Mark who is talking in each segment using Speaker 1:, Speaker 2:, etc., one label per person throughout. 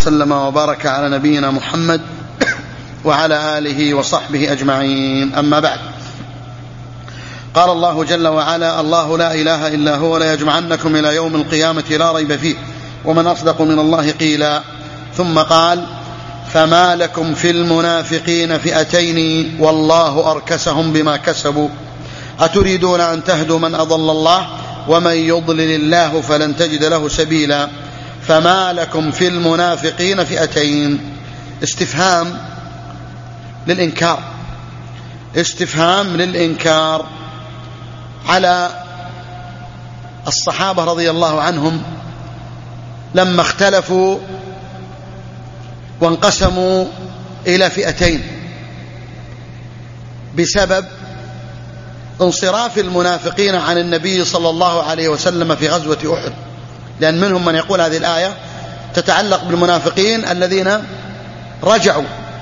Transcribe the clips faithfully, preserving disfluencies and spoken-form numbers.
Speaker 1: وسلم وبارك على نبينا محمد وعلى آله وصحبه أجمعين. أما بعد، قال الله جل وعلا: الله لا إله إلا هو ليجمعنكم إلى يوم القيامة لا ريب فيه ومن أصدق من الله قيلا. ثم قال: فما لكم في المنافقين فئتين والله أركسهم بما كسبوا أتريدون أن تهدوا من أضل الله ومن يضلل الله فلن تجد له سبيلا. فما لكم في المنافقين فئتين، استفهام للإنكار، استفهام للإنكار على الصحابة رضي الله عنهم لما اختلفوا وانقسموا إلى فئتين بسبب انصراف المنافقين عن النبي صلى الله عليه وسلم في غزوة أحد، لأن منهم من يقول هذه الآية تتعلق بالمنافقين الذين رجعوا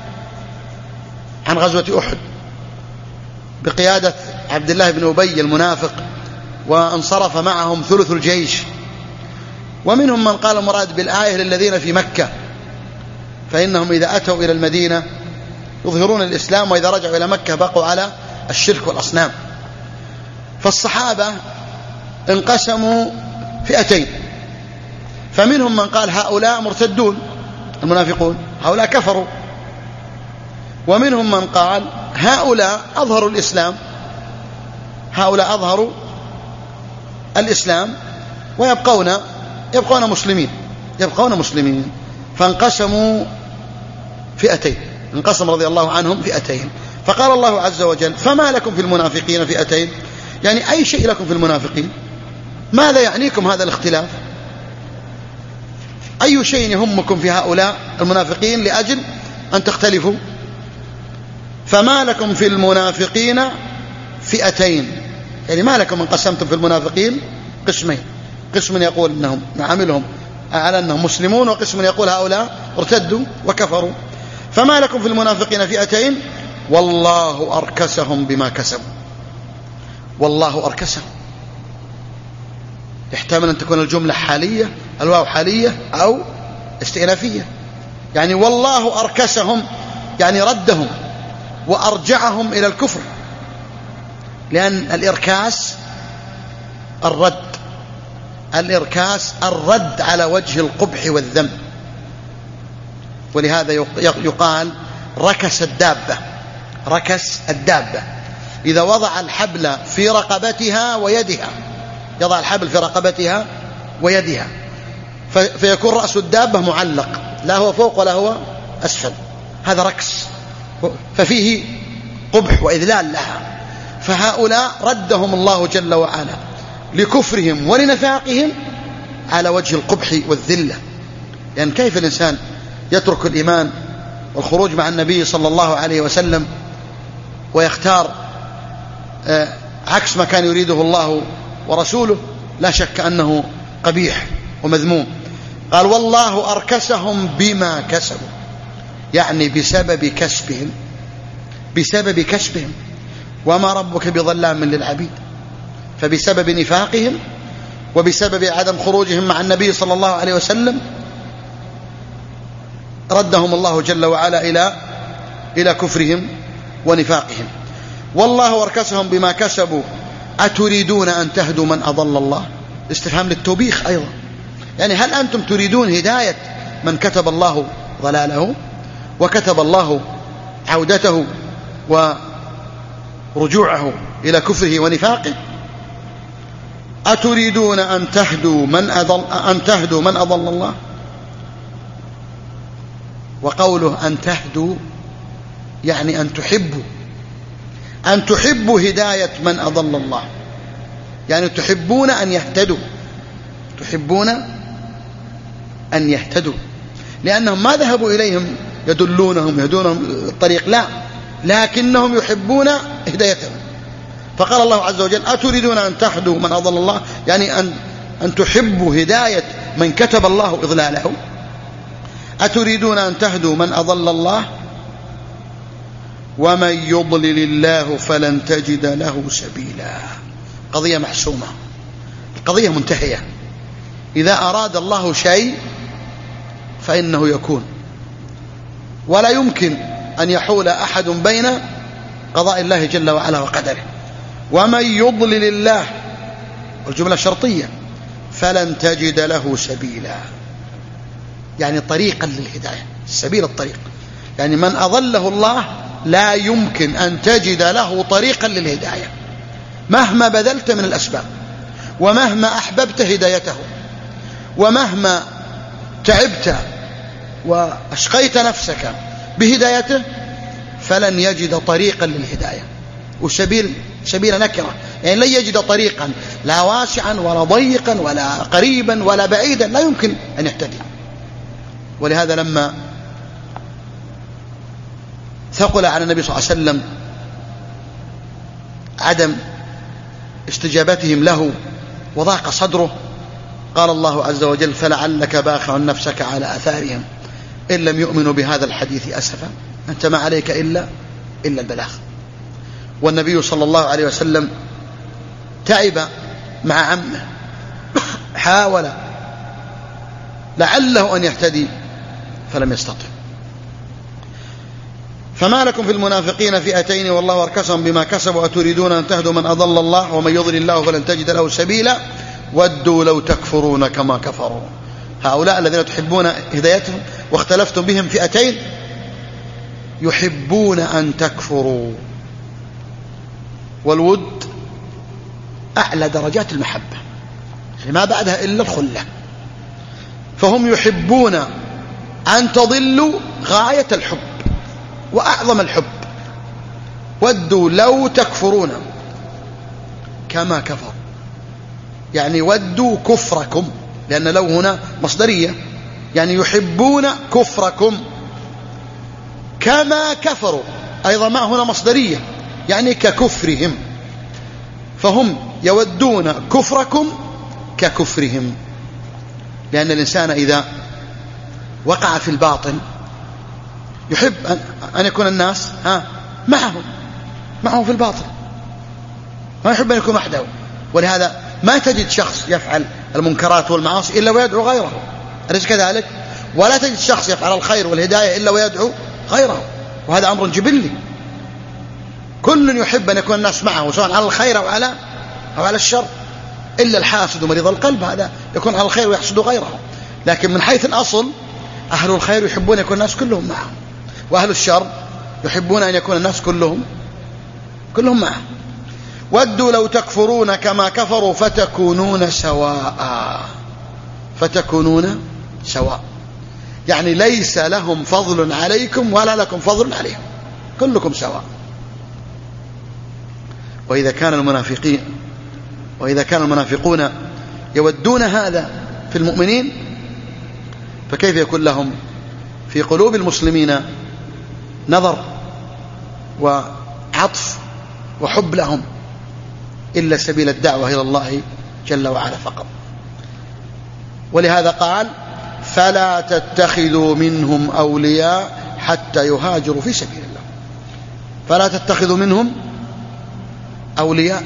Speaker 1: عن غزوة أحد بقيادة عبد الله بن أبي المنافق وانصرف معهم ثلث الجيش. ومنهم من قال المراد بالآية للذين في مكة، فإنهم إذا أتوا إلى المدينة يظهرون الإسلام وإذا رجعوا إلى مكة بقوا على الشرك والأصنام. فالصحابة انقسموا فئتين، فمنهم من قال هؤلاء مرتدون المنافقون، هؤلاء كفروا، ومنهم من قال هؤلاء أظهروا الإسلام، هؤلاء أظهروا الإسلام ويبقون يبقون مسلمين يبقون مسلمين فانقسموا فئتين، انقسم رضي الله عنهم فئتين. فقال الله عز وجل: فما لكم في المنافقين فئتين، يعني أي شيء لكم في المنافقين؟ ماذا يعنيكم هذا الاختلاف؟ أي شيء يهمكم في هؤلاء المنافقين لأجل أن تختلفوا؟ فما لكم في المنافقين فئتين، يعني ما لكم انقسمتم في المنافقين قسمين، قسم يقول إنهم نعملهم على أنهم مسلمون، وقسم يقول هؤلاء ارتدوا وكفروا. فما لكم في المنافقين فئتين والله أركسهم بما كسبوا. والله أركسهم يحتمل أن تكون الجملة حالية، الواو حالية أو استئنافية، يعني والله أركسهم يعني ردهم وأرجعهم إلى الكفر، لأن الإركاس الرد، الإركاس الرد على وجه القبح والذم، ولهذا يقال ركس الدابة، ركس الدابة إذا وضع الحبل في رقبتها ويدها، يضع الحبل في رقبتها ويدها فيكون رأس الدابة معلق، لا هو فوق ولا هو أسفل، هذا ركس، ففيه قبح وإذلال لها. فهؤلاء ردهم الله جل وعلا لكفرهم ولنفاقهم على وجه القبح والذلة، لأن يعني كيف الإنسان يترك الإيمان والخروج مع النبي صلى الله عليه وسلم ويختار عكس ما كان يريده الله ورسوله؟ لا شك أنه قبيح ومذموم. قال: والله أركسهم بما كسبوا، يعني بسبب كسبهم، بسبب كسبهم، وما ربك بظلام للعبيد. فبسبب نفاقهم وبسبب عدم خروجهم مع النبي صلى الله عليه وسلم ردهم الله جل وعلا إلى إلى كفرهم ونفاقهم. والله أركسهم بما كسبوا أتريدون أن تهدوا من أضل الله، استفهام للتوبيخ أيضا، يعني هل أنتم تريدون هداية من كتب الله ضلاله وكتب الله عودته ورجوعه إلى كفره ونفاقه؟ أتريدون أن تهدوا من أضل أن تهدوا من أضل الله. وقوله أن تهدوا يعني أن تحبوا، أن تحبوا هداية من أضل الله، يعني تحبون أن يهتدوا، تحبون أن يهتدوا، لأنهم ما ذهبوا إليهم يدلونهم يهدونهم الطريق، لا، لكنهم يحبون هدايتهم. فقال الله عز وجل: أتريدون أن تهدوا من أضل الله، يعني أن أن تحبوا هداية من كتب الله إضلاله. أتريدون أن تهدوا من أضل الله ومن يضلل الله فلن تجد له سبيلا. قضية محسومة، القضية منتهية. إذا أراد الله شيء فإنه يكون، ولا يمكن أن يحول أحد بين قضاء الله جل وعلا وقدره. ومن يضلل الله، والجملة شرطية، فلن تجد له سبيلا، يعني طريقا للهداية، السبيل الطريق، يعني من أضله الله لا يمكن أن تجد له طريقا للهداية مهما بذلت من الأسباب، ومهما أحببت هدايته، ومهما تعبت وأشقيت نفسك بهدايته، فلن يجد طريقا للهداية. وسبيل سبيل نكرة، يعني لن يجد طريقا لا واسعا ولا ضيقا ولا قريبا ولا بعيدا، لا يمكن أن يهتدي. ولهذا لما ثقل على النبي صلى الله عليه وسلم عدم استجابتهم له وضاق صدره، قال الله عز وجل: فلعلك باخع نفسك على آثارهم إن لم يؤمنوا بهذا الحديث أسفا، أنت ما عليك إلا إلا البلاغ. والنبي صلى الله عليه وسلم تعب مع عمه، حاول لعله أن يهتدي فلم يستطع. فما لكم في المنافقين فئتين والله أركسهم بما كسبوا أتريدون أن تهدوا من أضل الله ومن يضلل الله فلن تجد له سبيلا ودوا لو تكفرون كما كفروا. هؤلاء الذين تحبون هدايتهم واختلفتم بهم فئتين يحبون أن تكفروا، والود أعلى درجات المحبة، يعني ما بعدها إلا الخلة، فهم يحبون أن تضلوا غاية الحب وأعظم الحب. ودوا لو تكفرون كما كفروا، يعني ودوا كفركم، لأن لو هنا مصدرية، يعني يحبون كفركم كما كفروا، أيضا ما هنا مصدرية، يعني ككفرهم، فهم يودون كفركم ككفرهم. لأن الإنسان إذا وقع في الباطل يحب أن يكون الناس ها معه معه في الباطل، ما يحب أن يكون وحده. ولهذا ما تجد شخص يفعل المنكرات والمعاصي إلا ويدعو غيره، أليس كذلك؟ ولا تجد شخص يفعل الخير والهداية إلا ويدعو غيره، وهذا أمر جبلي. كل يحب أن يكون الناس معه سواء على الخير أو على أو على الشر، إلا الحاسد ومريض القلب، هذا يكون على الخير ويحسد غيره. لكن من حيث الأصل أهل الخير يحبون أن يكون الناس كلهم معه، وأهل الشر يحبون أن يكون الناس كلهم كلهم معه. ودوا لو تكفرون كما كفروا فتكونون سواء، فتكونون سواء، يعني ليس لهم فضل عليكم ولا لكم فضل عليهم، كلكم سواء. وإذا كان المنافقين وإذا كان المنافقون يودون هذا في المؤمنين، فكيف يكون لهم في قلوب المسلمين نظر وعطف وحب لهم إلا سبيل الدعوة إلى الله جل وعلا فقط. ولهذا قال: فلا تتخذوا منهم أولياء حتى يهاجروا في سبيل الله. فلا تتخذوا منهم أولياء،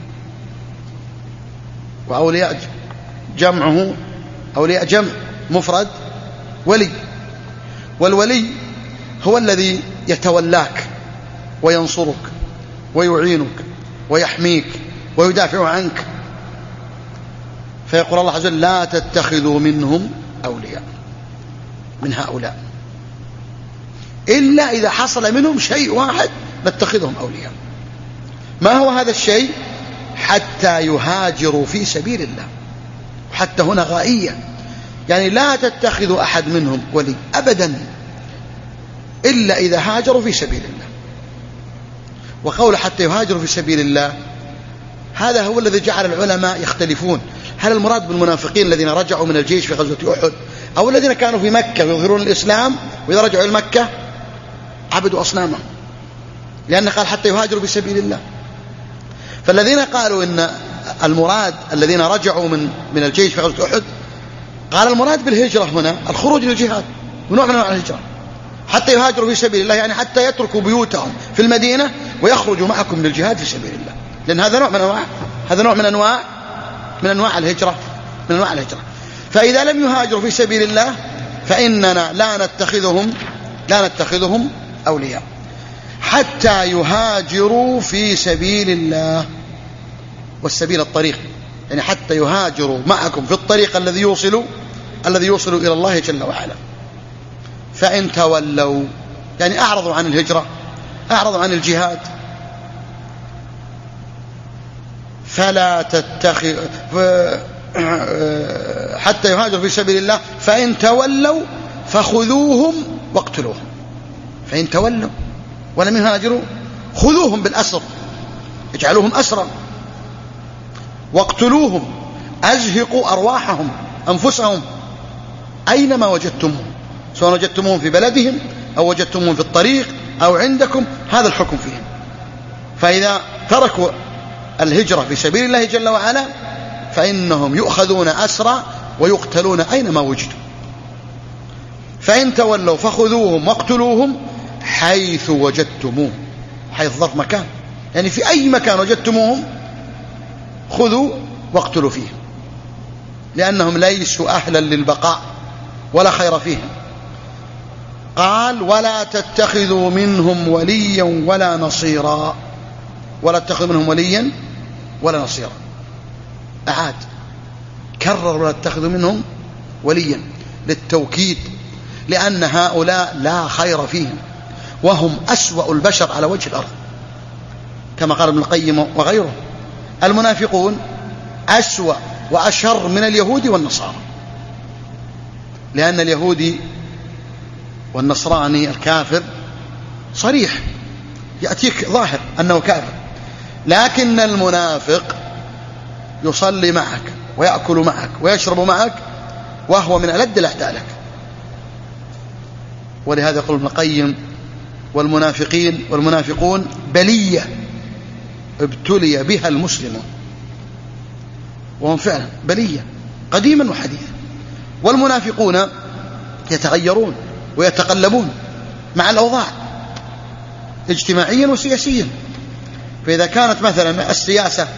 Speaker 1: وأولياء جمعه أولياء جمع مفرد ولي، والولي هو الذي يتولاك وينصرك ويعينك ويحميك ويدافع عنك. فيقول الله عز وجل: لا تتخذوا منهم أولياء، من هؤلاء، إلا إذا حصل منهم شيء واحد نتخذهم أولياء. ما هو هذا الشيء؟ حتى يهاجروا في سبيل الله. حتى هنا غائية، يعني لا تتخذوا أحد منهم ولي أبدا إلا إذا هاجروا في سبيل الله. وقول حتى يهاجروا في سبيل الله هذا هو الذي جعل العلماء يختلفون، هل المراد بالمنافقين الذين رجعوا من الجيش في غزوة أحد، أو الذين كانوا في مكة يظهرون الإسلام وإذا رجعوا إلى مكة عبدوا أصنامهم، لأن قال حتى يهاجروا في سبيل الله. فالذين قالوا إن المراد الذين رجعوا من من الجيش في غزوة أحد، قال المراد بالهجرة هنا الخروج للجهاد، ونوع من أنواع الهجرة. حتى يهاجروا في سبيل الله يعني حتى يتركوا بيوتهم في المدينة ويخرجوا معكم للجهاد في سبيل الله، لأن هذا نوع من أنواع هذا نوع من أنواع من أنواع الهجرة من أنواع الهجرة. فإذا لم يهاجروا في سبيل الله فإننا لا نتخذهم لا نتخذهم أولياء حتى يهاجروا في سبيل الله. والسبيل الطريق، يعني حتى يهاجروا معكم في الطريق الذي يوصل الذي يوصل إلى الله جل وعلا. فإن تولوا يعني أعرضوا عن الهجرة، أعرضوا عن الجهاد، فلا تتخذ حتى يهاجروا في سبيل الله. فإن تولوا فخذوهم واقتلوهم. فإن تولوا ولم يهاجروا خذوهم بالأسر، اجعلوهم أسرا، واقتلوهم، أزهقوا أرواحهم أنفسهم أينما وجدتمهم، سواء وجدتموهم في بلدهم أو وجدتموهم في الطريق أو عندكم، هذا الحكم فيهم. فإذا تركوا الهجرة في سبيل الله جل وعلا فإنهم يؤخذون أسرى ويقتلون أينما وجدوا. فإن تولوا فخذوهم واقتلوهم حيث وجدتموهم، حيث ظرف مكان، يعني في أي مكان وجدتموهم خذوا واقتلوا فيهم، لأنهم ليسوا أهلا للبقاء ولا خير فيهم. قال ولا تتخذوا منهم وليا ولا نصيرا، ولا تتخذوا منهم وليا ولا نصيرا. أعاد كرر ولا تتخذوا منهم وليا للتوكيد، لأن هؤلاء لا خير فيهم وهم أسوأ البشر على وجه الأرض، كما قال ابن القيم وغيره. المنافقون أسوأ وأشر من اليهود والنصارى، لأن اليهودي والنصراني الكافر صريح يأتيك ظاهر أنه كافر، لكن المنافق يصلي معك ويأكل معك ويشرب معك وهو من ألد الأعداء لك. ولهذا يقول ابن القيم والمنافقين والمنافقون بلية ابتلي بها المسلمون، وهم فعلا بلية قديما وحديثا. والمنافقون يتغيرون ويتقلبون مع الأوضاع اجتماعيا وسياسيا. فإذا كانت مثلا السياسة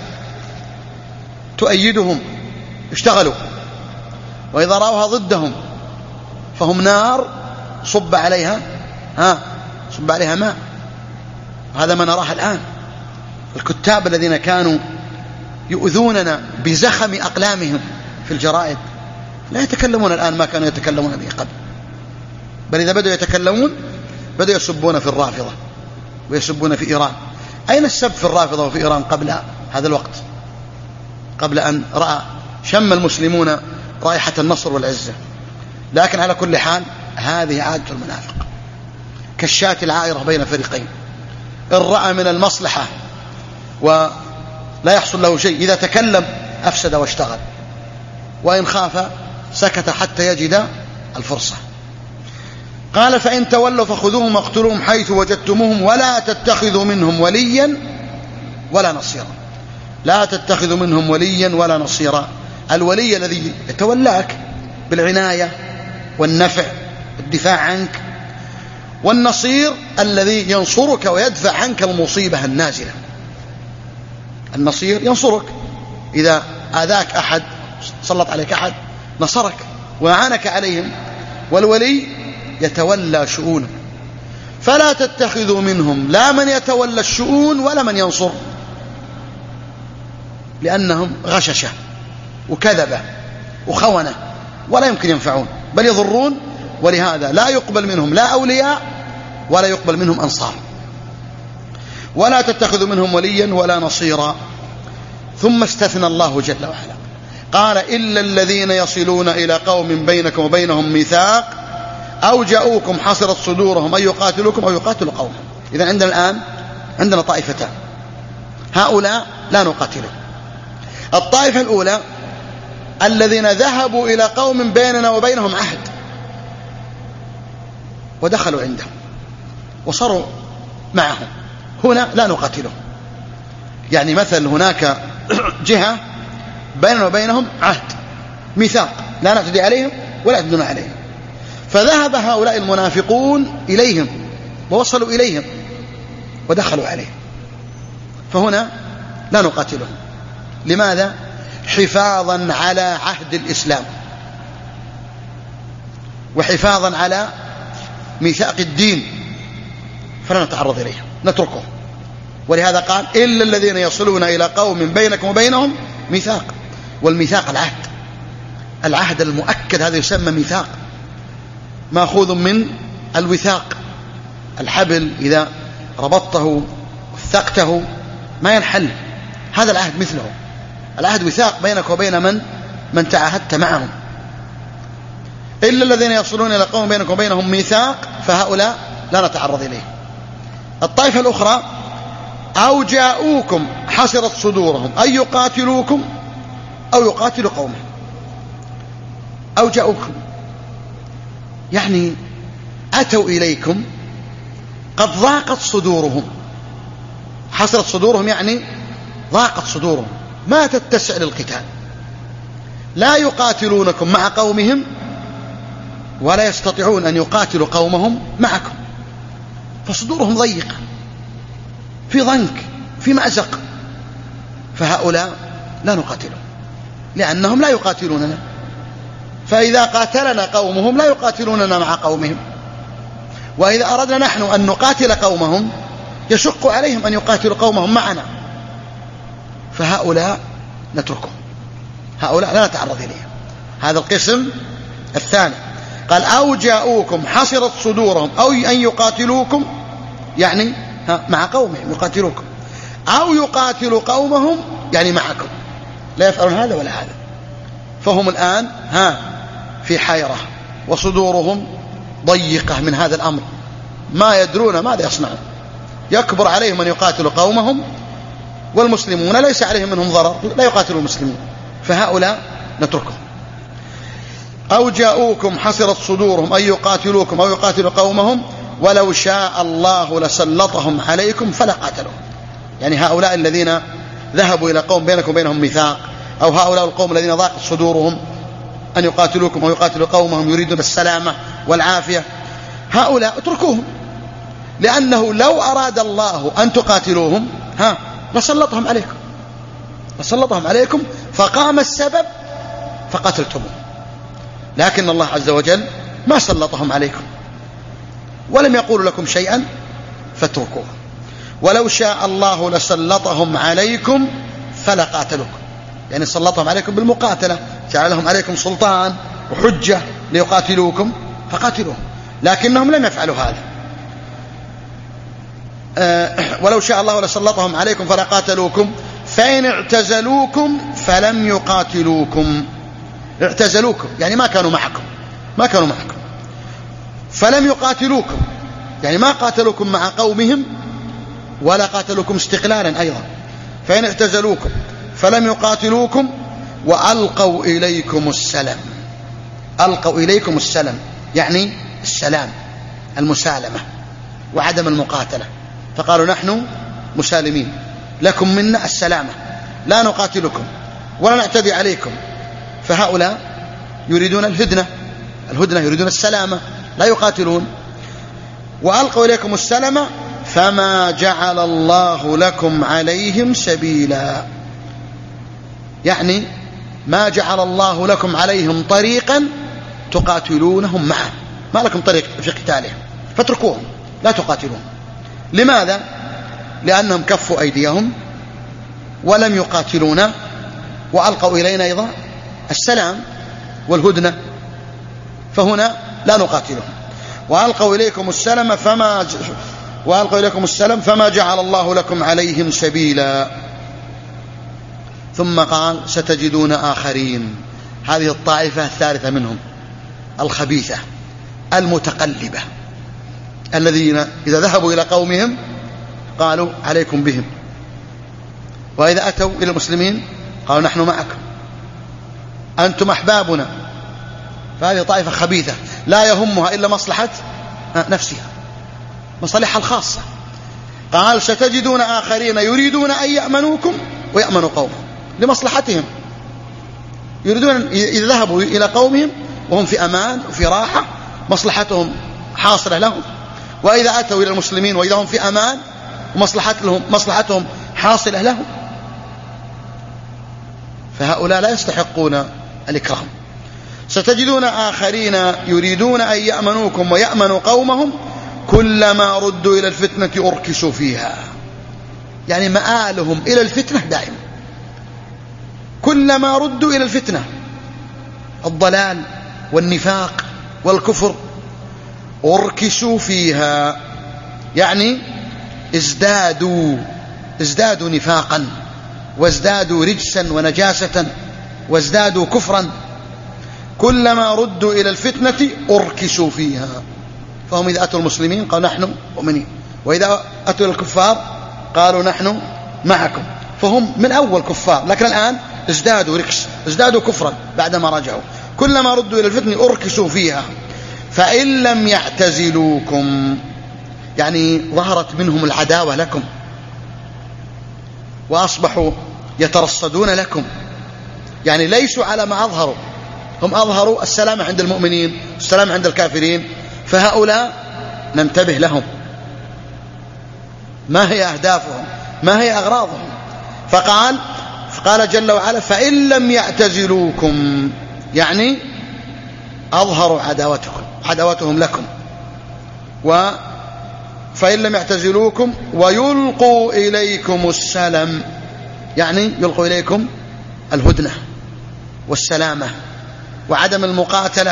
Speaker 1: تؤيدهم اشتغلوا، وإذا رأوها ضدهم فهم نار صب عليها ها صب عليها ماء. هذا ما نراه الآن. الكتاب الذين كانوا يؤذوننا بزخم أقلامهم في الجرائد لا يتكلمون الآن ما كانوا يتكلمون به قبل، بل إذا بدأوا يتكلمون بدأوا يسبون في الرافضة ويسبون في إيران. أين السب في الرافضة وفي إيران قبل هذا الوقت، قبل أن رأى شم المسلمون رائحة النصر والعزة؟ لكن على كل حال هذه عادة المنافق، كالشاة العائرة بين فريقين، إن رأى من المصلحة ولا يحصل له شيء إذا تكلم أفسد واشتغل، وإن خاف سكت حتى يجد الفرصة. قال فإن تولوا فخذوهم واقتلوهم حيث وجدتموهم ولا تتخذوا منهم وليا ولا نصيرا. لا تتخذوا منهم وليا ولا نصيرا. الولي الذي يتولاك بالعناية والنفع الدفاع عنك، والنصير الذي ينصرك ويدفع عنك المصيبة النازلة. النصير ينصرك إذا آذاك أحد سلط عليك أحد نصرك وأعانك عليهم، والولي يتولى شؤونك. فلا تتخذوا منهم لا من يتولى الشؤون ولا من ينصر، لأنهم غششة وكذبة وخونة ولا يمكن ينفعون بل يضرون. ولهذا لا يقبل منهم لا أولياء ولا يقبل منهم أنصار. ولا تتخذوا منهم وليا ولا نصيرا. ثم استثنى الله جل وعلا قال إلا الذين يصلون إلى قوم بينكم وبينهم ميثاق أو جاءوكم حصرت صدورهم أن يقاتلوكم أو يقاتلوا قومهم. إذن عندنا الآن عندنا طائفتان، هؤلاء لا نقاتلهم. الطائفة الأولى الذين ذهبوا إلى قوم بيننا وبينهم عهد ودخلوا عندهم وصاروا معهم، هنا لا نقاتلهم. يعني مثل هناك جهة بيننا وبينهم عهد ميثاق لا نعتدي عليهم ولا يعتدون عليهم، فذهب هؤلاء المنافقون إليهم ووصلوا إليهم ودخلوا عليهم، فهنا لا نقاتلهم. لماذا؟ حفاظا على عهد الإسلام وحفاظا على ميثاق الدين، فلا نتعرض إليه، نتركه. ولهذا قال إلا الذين يصلون إلى قوم بينكم وبينهم ميثاق. والميثاق العهد، العهد المؤكد، هذا يسمى ميثاق، مأخوذ من الوثاق، الحبل إذا ربطته وثقته ما ينحل، هذا العهد مثله. العهد وثاق بينك وبين من من تعاهدت معهم. إلا الذين يصلون إلى قوم بينكم وبينهم ميثاق فهؤلاء لا نتعرض إليه. الطائفة الأخرى أو جاءوكم حصرت صدورهم أن يقاتلوكم أو يقاتلوا قومهم. أو جاءوكم يعني أتوا إليكم قد ضاقت صدورهم. حصرت صدورهم يعني ضاقت صدورهم، ما تتسع للقتال، لا يقاتلونكم مع قومهم ولا يستطيعون أن يقاتلوا قومهم معكم، فصدورهم ضيقة، في ضنك، في مأزق، فهؤلاء لا نقاتلهم لأنهم لا يقاتلوننا. فإذا قاتلنا قومهم لا يقاتلوننا مع قومهم، وإذا أردنا نحن أن نقاتل قومهم يشق عليهم أن يقاتلوا قومهم معنا، فهؤلاء نتركهم، هؤلاء لا نتعرض إليهم. هذا القسم الثاني. قال أو جاءوكم حصرت صدورهم أو أن يقاتلوكم يعني مع قومهم يقاتلوكم، أو يقاتلوا قومهم يعني معكم، لا يفعلون هذا ولا هذا، فهم الآن ها في حيرة وصدورهم ضيقة من هذا الأمر، ما يدرون ماذا يصنعون. يكبر عليهم أن يقاتلوا قومهم والمسلمون ليس عليهم منهم ضرر، لا يقاتلوا المسلمين، فهؤلاء نتركهم. أو جاءوكم حصرت صدورهم أن يقاتلوكم أو يقاتلوا قومهم ولو شاء الله لسلطهم عليكم فلا قاتلوا. يعني هؤلاء الذين ذهبوا إلى قوم بينكم وبينهم ميثاق، أو هؤلاء القوم الذين ضاقت صدورهم أن يقاتلوكم أو يقاتلوا قومهم يريدون السلامة والعافية، هؤلاء اتركوهم، لأنه لو أراد الله أن تقاتلوهم ها لسلطهم عليكم، لسلطهم عليكم فقام السبب فقتلتموه، لكن الله عز وجل ما سلطهم عليكم ولم يقول لكم شيئا فاتركوه. ولو شاء الله لسلطهم عليكم فلا قاتلوكم، يعني سلطهم عليكم بالمقاتلة، جعل لهم عليكم سلطان وحجة ليقاتلوكم فقاتلوهم، لكنهم لم يفعلوا هذا. أه ولو شاء الله لسلطهم عليكم فلا قاتلوكم فإن اعتزلوكم فلم يقاتلوكم. اعتزلوكم يعني ما كانوا معكم، ما كانوا معكم فلم يقاتلوكم، يعني ما قاتلوكم مع قومهم ولا قاتلوكم استقلالا أيضا. فإن اعتزلوكم فلم يقاتلوكم وألقوا إليكم السلام. ألقوا إليكم السلام يعني السلام، المسالمة وعدم المقاتلة، فقالوا نحن مسالمين لكم منا السلامة، لا نقاتلكم ولا نعتدي عليكم. فهؤلاء يريدون الهدنة، الهدنة يريدون السلامة، لا يقاتلون. وألقوا إليكم السلامة فما جعل الله لكم عليهم سبيلا، يعني ما جعل الله لكم عليهم طريقا تقاتلونهم معه، ما لكم طريق في قتالهم، فاتركوهم لا تقاتلون. لماذا؟ لأنهم كفوا أيديهم ولم يقاتلونا، وألقوا إلينا أيضا السلام والهدنة، فهنا لا نقاتلهم. وألقوا إليكم السلام فما ج... وألقوا إليكم السلام فما جعل الله لكم عليهم سبيلا. ثم قال ستجدون آخرين، هذه الطائفة الثالثة منهم الخبيثة المتقلبة، الذين إذا ذهبوا إلى قومهم قالوا عليكم بهم، وإذا أتوا إلى المسلمين قالوا نحن معكم أنتم أحبابنا. فهذه طائفة خبيثة لا يهمها إلا مصلحة نفسها، مصالحها الخاصة. قال ستجدون آخرين يريدون أن يأمنوكم ويأمنوا قومهم، لمصلحتهم، يريدون إذا ذهبوا إلى قومهم وهم في أمان وفي راحة مصلحتهم حاصلة لهم، وإذا أتوا إلى المسلمين وإذا هم في أمان ومصلحتهم مصلحتهم حاصلة لهم، فهؤلاء لا يستحقون الإكرام. ستجدون آخرين يريدون أن يأمنوكم ويأمنوا قومهم كلما ردوا إلى الفتنة أركسوا فيها. يعني مآلهم إلى الفتنة دائما، كلما ردوا إلى الفتنة، الضلال والنفاق والكفر، أركسوا فيها، يعني ازدادوا ازدادوا نفاقا، وازدادوا رجسا ونجاسة، وازدادوا كفرا. كلما ردوا إلى الفتنة أركسوا فيها. فهم إذا أتوا المسلمين قالوا نحن مؤمنين، وإذا أتوا الكفار قالوا نحن معكم. فهم من أول كفار، لكن الآن ازدادوا ركس، ازدادوا كفرا بعدما رجعوا. كلما ردوا إلى الفتنة أركسوا فيها فإن لم يعتزلوكم، يعني ظهرت منهم العداوة لكم وأصبحوا يترصدون لكم، يعني ليسوا على ما أظهروا، هم أظهروا السلام عند المؤمنين والسلام عند الكافرين. فهؤلاء ننتبه لهم، ما هي أهدافهم، ما هي أغراضهم. فقال فقال جل وعلا فإن لم يعتزلوكم، يعني أظهروا عداوتكم عداوتهم لكم. و فإن لم يعتزلوكم ويلقوا إليكم السلم، يعني يلقوا إليكم الهدنة والسلامة وعدم المقاتلة.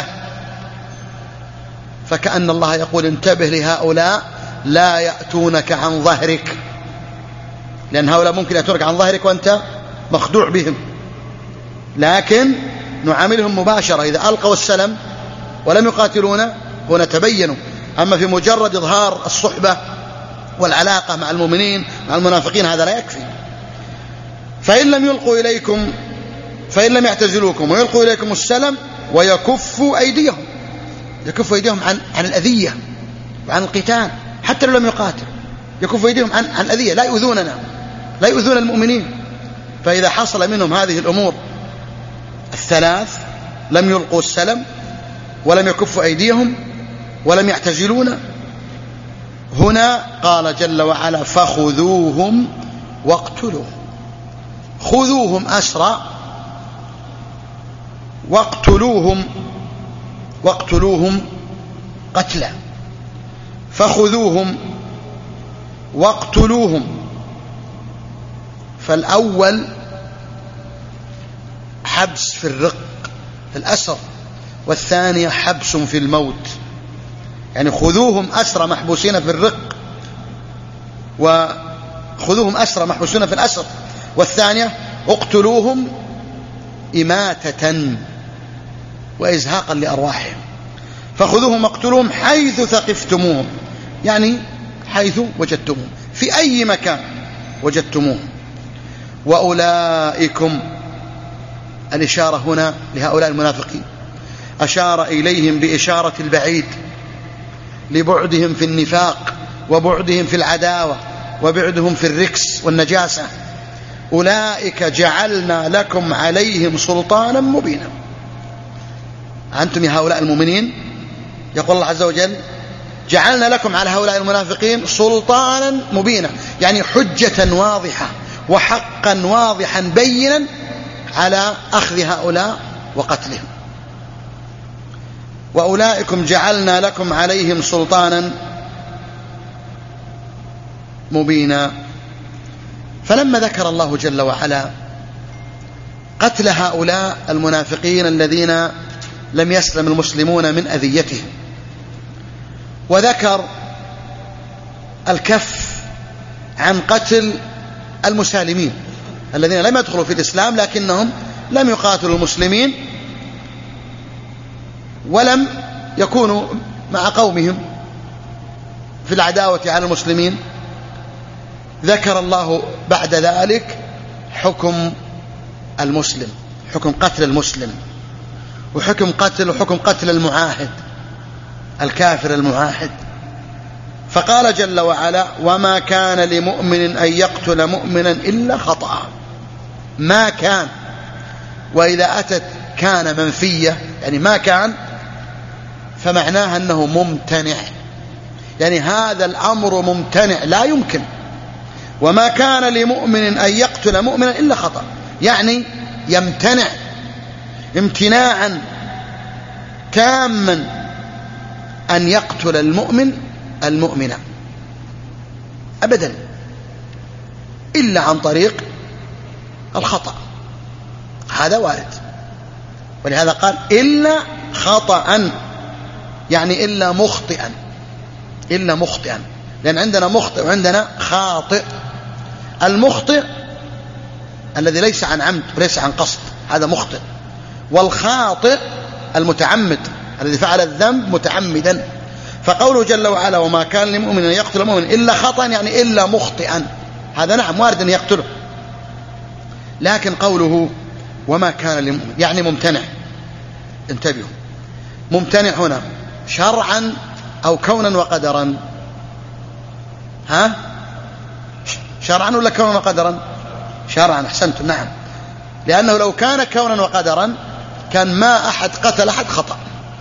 Speaker 1: فكأن الله يقول انتبه لهؤلاء، لا يأتونك عن ظهرك، لأن هؤلاء ممكن يأتونك عن ظهرك وأنت مخدوع بهم، لكن نعاملهم مباشرة. إذا ألقوا السلم ولم يقاتلونا هنا تبينوا. أما في مجرد إظهار الصحبة والعلاقة مع المؤمنين مع المنافقين هذا لا يكفي. فإن لم يلقوا إليكم فإن لم يعتزلوكم ويلقوا إليكم السلم ويكفوا أيديهم، يكفوا أيديهم عن عن الأذية وعن القتال، حتى لو لم يقاتل يكفوا أيديهم عن عن الأذية، لا يؤذوننا، لا يؤذون المؤمنين. فإذا حصل منهم هذه الأمور الثلاث، لم يلقوا السلم ولم يكفوا أيديهم ولم يعتزلون، هنا قال جل وعلا فخذوهم واقتلوهم. خذوهم أسرى واقتلوهم واقتلوهم قتلا. فخذوهم واقتلوهم، فالأول حبس في الرق في الأسر، والثانية حبس في الموت. يعني خذوهم أسرى محبوسين في الرق، وخذوهم أسرى محبوسين في الأسر، والثانية اقتلوهم إماتة وإزهاقا لأرواحهم. فخذوهم واقتلوهم حيث ثقفتموهم، يعني حيث وجدتموهم، في أي مكان وجدتموهم. وأولئكم، الإشارة هنا لهؤلاء المنافقين، أشار إليهم بإشارة البعيد لبعدهم في النفاق وبعدهم في العداوة وبعدهم في الركس والنجاسة. أولئك جعلنا لكم عليهم سلطانا مبينا. أنتم يا هؤلاء المؤمنين، يقول الله عز وجل جعلنا لكم على هؤلاء المنافقين سلطانا مبينا، يعني حجة واضحة وحقا واضحا بينا على أخذ هؤلاء وقتلهم. وأولئكم جعلنا لكم عليهم سلطانا مبينا. فلما ذكر الله جل وعلا قتل هؤلاء المنافقين الذين لم يسلم المسلمون من أذيتهم، وذكر الكف عن قتل المسالمين الذين لم يدخلوا في الإسلام لكنهم لم يقاتلوا المسلمين ولم يكونوا مع قومهم في العداوة على المسلمين، ذكر الله بعد ذلك حكم المسلم، حكم قتل المسلم، وحكم قتل وحكم قتل المعاهد الكافر المعاهد. فقال جل وعلا وما كان لمؤمن أن يقتل مؤمنا إلا خطأ. ما كان، وإذا أتت كان منفية يعني ما كان، فمعناها أنه ممتنع، يعني هذا الأمر ممتنع لا يمكن. وما كان لمؤمن أن يقتل مؤمنا إلا خطأ، يعني يمتنع امتناعا تاما أن يقتل المؤمن المؤمن أبدا إلا عن طريق الخطأ، هذا وارد. ولهذا قال إلا خطأ، يعني إلا مخطئا، إلا مخطئا، لأن عندنا مخطئ وعندنا خاطئ. المخطئ الذي ليس عن عمد وليس عن قصد، هذا مخطئ. والخاطئ المتعمد الذي فعل الذنب متعمدا. فقوله جل وعلا وما كان لمؤمن أن يقتل مؤمن إلا خطأ، يعني إلا مخطئا، هذا نعم وارد أن يقتله. لكن قوله وما كان لمؤمن يعني ممتنع. انتبهوا، ممتنع هنا شرعا أو كونا وقدرا؟ ها؟ شرعا ولا كونا وقدرا؟ شرعا، أحسنتم، نعم. لأنه لو كان كونا وقدرا كان ما أحد قتل أحد خطأ.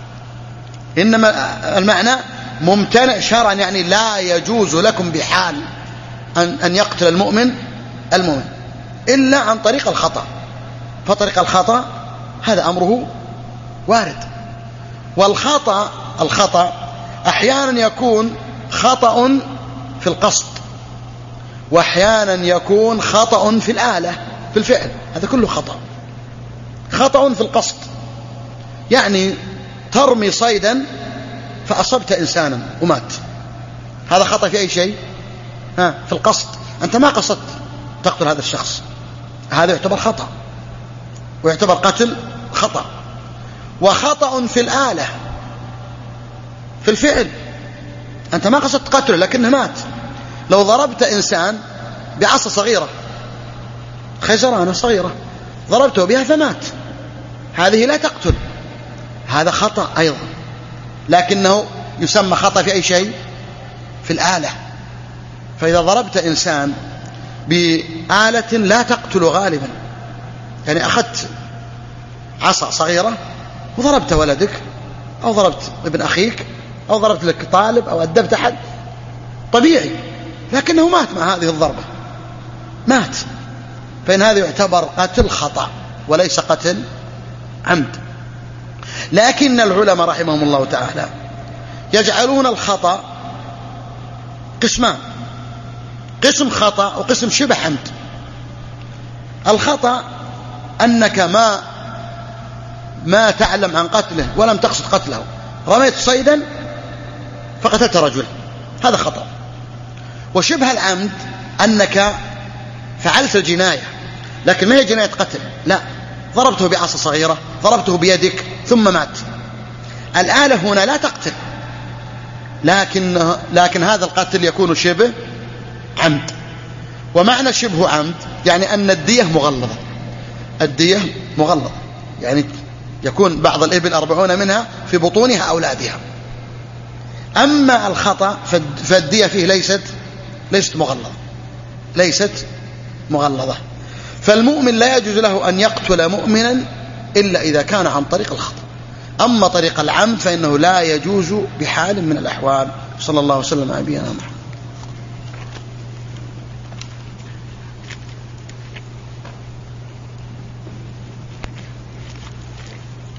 Speaker 1: إنما المعنى ممتنع شرعا، يعني لا يجوز لكم بحال أن, أن يقتل المؤمن المؤمن إلا عن طريق الخطأ. فطريق الخطأ هذا أمره وارد. والخطأ الخطأ أحيانا يكون خطأ في القصد، وأحيانا يكون خطأ في الآلة في الفعل، هذا كله خطأ. خطأ في القصد يعني ترمي صيدا فأصبت إنسانا ومات، هذا خطأ في أي شيء؟ ها، في القصد، أنت ما قصدت تقتل هذا الشخص، هذا يعتبر خطأ ويعتبر قتل خطأ. وخطأ في الآلة في الفعل، أنت ما قصدت قتله لكنه مات. لو ضربت إنسان بعصا صغيرة، خزرانة صغيرة، ضربته بها فمات، هذه لا تقتل، هذا خطأ أيضا، لكنه يسمى خطأ في أي شيء؟ في الآلة. فإذا ضربت إنسان بآلة لا تقتل غالبا، يعني أخذت عصا صغيرة وضربت ولدك أو ضربت ابن أخيك أو ضربت لك طالب أو أدبت أحد، طبيعي، لكنه مات مع هذه الضربة، مات، فإن هذا يعتبر قتل خطأ وليس قتل عمد. لكن العلماء رحمهم الله تعالى يجعلون الخطأ قسمان، قسم خطأ وقسم شبه عمد. الخطأ أنك ما ما تعلم عن قتله ولم تقصد قتله، رميت صيدا فقتلت رجل، هذا خطأ. وشبه العمد أنك فعلت الجناية لكن ما هي جناية قتل، لا، ضربته بعصا صغيرة، ضربته بيدك ثم مات. الآلة هنا لا تقتل، لكن, لكن هذا القتل يكون شبه عمد. ومعنى شبه عمد يعني أن الدية مغلظة، الدية مغلظة يعني يكون بعض الإبل أربعون منها في بطونها أولادها. أما الخطأ فالدية فيه ليست ليست مغلظة، ليست مغلظة. فالمؤمن لا يجوز له أن يقتل مؤمنا إلا إذا كان عن طريق الخطأ. أما طريق العمد فإنه لا يجوز بحال من الأحوال. صلى الله وسلم على نبينا محمد.